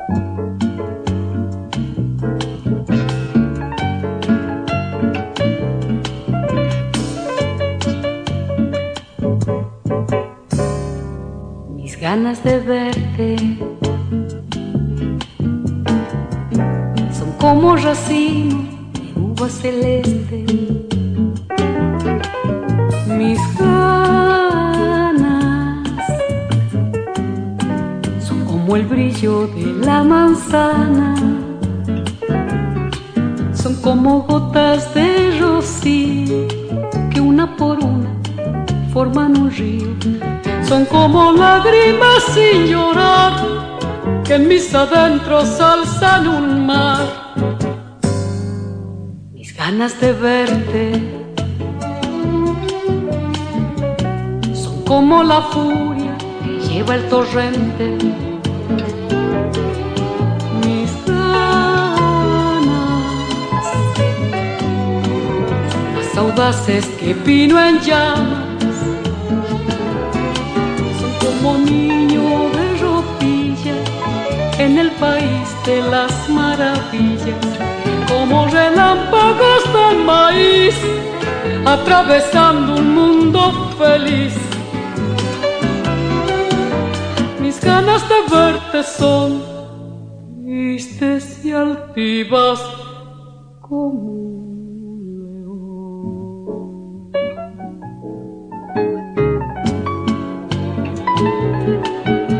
Mis ganas de verte son como racimo de uva celeste. Mis ganas son como el brillo de la manzana, son como gotas de rocío que una por una forman un río. Son como lágrimas sin llorar que en mis adentros alzan un mar. Mis ganas de verte son como la furia que lleva el torrente. Mis ganas son las audaces que vino en llamas, como niño de ropilla en el país de las maravillas, como relámpagos de maíz atravesando un mundo feliz. Mis ganas de verte son tristes y altivas como un león.